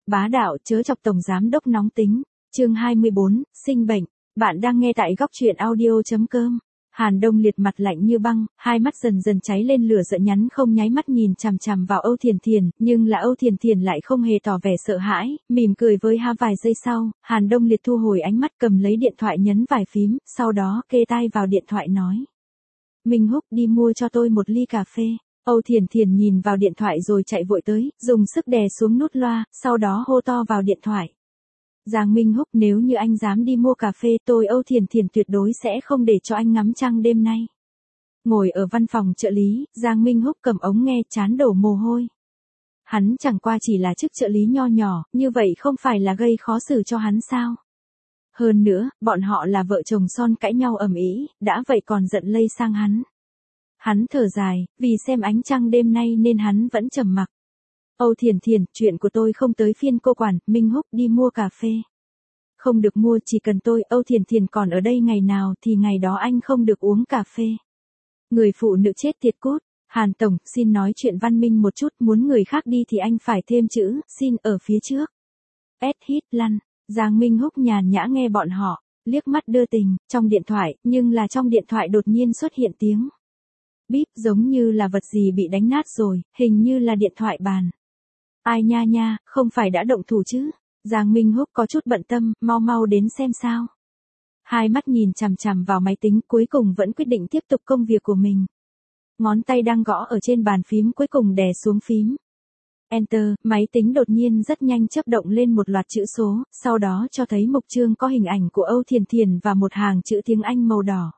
Bá đạo chớ chọc tổng giám đốc nóng tính. Chương 24, sinh bệnh. Bạn đang nghe tại góc truyện audio.com. Hàn Đông Liệt mặt lạnh như băng, hai mắt dần dần cháy lên lửa giận nhắn không nháy mắt nhìn chằm chằm vào Âu Thiền Thiền, nhưng là Âu Thiền Thiền lại không hề tỏ vẻ sợ hãi, mỉm cười với vài giây sau, Hàn Đông Liệt thu hồi ánh mắt cầm lấy điện thoại nhấn vài phím, sau đó kê tai vào điện thoại nói. Minh Húc đi mua cho tôi một ly cà phê. Âu Thiền Thiền nhìn vào điện thoại rồi chạy vội tới, dùng sức đè xuống nút loa, sau đó hô to vào điện thoại. Giang Minh Húc, nếu như anh dám đi mua cà phê, tôi Âu Thiền Thiền tuyệt đối sẽ không để cho anh ngắm trăng đêm nay. Ngồi ở văn phòng trợ lý, Giang Minh Húc cầm ống nghe, trán đổ mồ hôi. Hắn chẳng qua chỉ là chức trợ lý nho nhỏ, như vậy không phải là gây khó xử cho hắn sao? Hơn nữa, bọn họ là vợ chồng son cãi nhau ầm ĩ, đã vậy còn giận lây sang hắn. Hắn thở dài, vì xem ánh trăng đêm nay nên hắn vẫn trầm mặc. Âu Thiền Thiền, chuyện của tôi không tới phiên cô quản, Minh Húc đi mua cà phê. Không được mua, chỉ cần tôi, Âu Thiền Thiền còn ở đây ngày nào thì ngày đó anh không được uống cà phê. Người phụ nữ chết tiệt cút. Hàn Tổng, xin nói chuyện văn minh một chút, muốn người khác đi thì anh phải thêm chữ, xin ở phía trước. Hít lăn. Giang Minh Húc nhàn nhã nghe bọn họ, liếc mắt đưa tình, trong điện thoại, nhưng là trong điện thoại đột nhiên xuất hiện tiếng. Bíp, giống như là vật gì bị đánh nát rồi, hình như là điện thoại bàn. Ai nha nha, không phải đã động thủ chứ? Giang Minh Húc có chút bận tâm, mau đến xem sao. Hai mắt nhìn chằm chằm vào máy tính, cuối cùng vẫn quyết định tiếp tục công việc của mình. Ngón tay đang gõ ở trên bàn phím cuối cùng đè xuống phím. Enter, máy tính đột nhiên rất nhanh chớp động lên một loạt chữ số, sau đó cho thấy mục chương có hình ảnh của Âu Thiền Thiền và một hàng chữ tiếng Anh màu đỏ.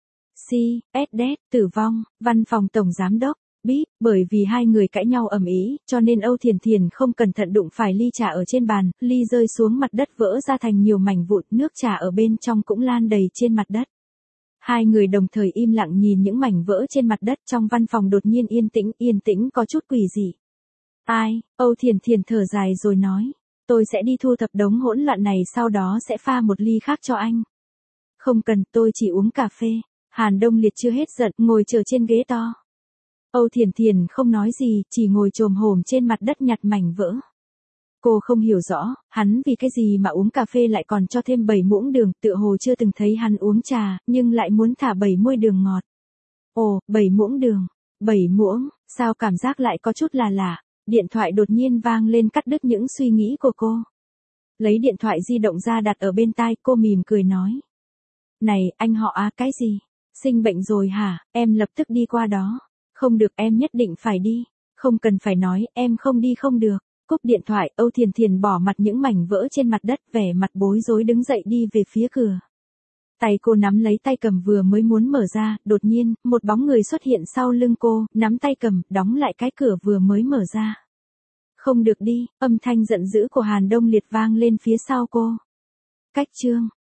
C.S.D. tử vong, văn phòng tổng giám đốc. Bíp, bởi vì hai người cãi nhau ầm ĩ, cho nên Âu Thiền Thiền không cẩn thận đụng phải ly trà ở trên bàn, ly rơi xuống mặt đất vỡ ra thành nhiều mảnh vụn, nước trà ở bên trong cũng lan đầy trên mặt đất. Hai người đồng thời im lặng nhìn những mảnh vỡ trên mặt đất, trong văn phòng đột nhiên yên tĩnh có chút quỷ dị. Ai, Âu Thiền Thiền thở dài rồi nói, tôi sẽ đi thu thập đống hỗn loạn này, sau đó sẽ pha một ly khác cho anh. Không cần, tôi chỉ uống cà phê. Hàn Đông Liệt chưa hết giận, ngồi chờ trên ghế to. Âu Thiền Thiền không nói gì, chỉ ngồi chồm hổm trên mặt đất nhặt mảnh vỡ. Cô không hiểu rõ, hắn vì cái gì mà uống cà phê lại còn cho thêm 7 muỗng đường, tựa hồ chưa từng thấy hắn uống trà, nhưng lại muốn thả 7 muôi đường ngọt. Ồ, 7 muỗng đường, 7 muỗng, sao cảm giác lại có chút là lạ. Điện thoại đột nhiên vang lên cắt đứt những suy nghĩ của cô. Lấy điện thoại di động ra đặt ở bên tai, cô mỉm cười nói. Này, anh họ à, cái gì? Sinh bệnh rồi hả? Em lập tức đi qua đó. Không được, em nhất định phải đi. Không cần phải nói, em không đi không được. Cúp điện thoại, Âu Thiền Thiền bỏ mặt những mảnh vỡ trên mặt đất, vẻ mặt bối rối đứng dậy đi về phía cửa. Tay cô nắm lấy tay cầm vừa mới muốn mở ra, đột nhiên, một bóng người xuất hiện sau lưng cô, nắm tay cầm, đóng lại cái cửa vừa mới mở ra. Không được đi, âm thanh giận dữ của Hàn Đông Liệt vang lên phía sau cô. Cách chương.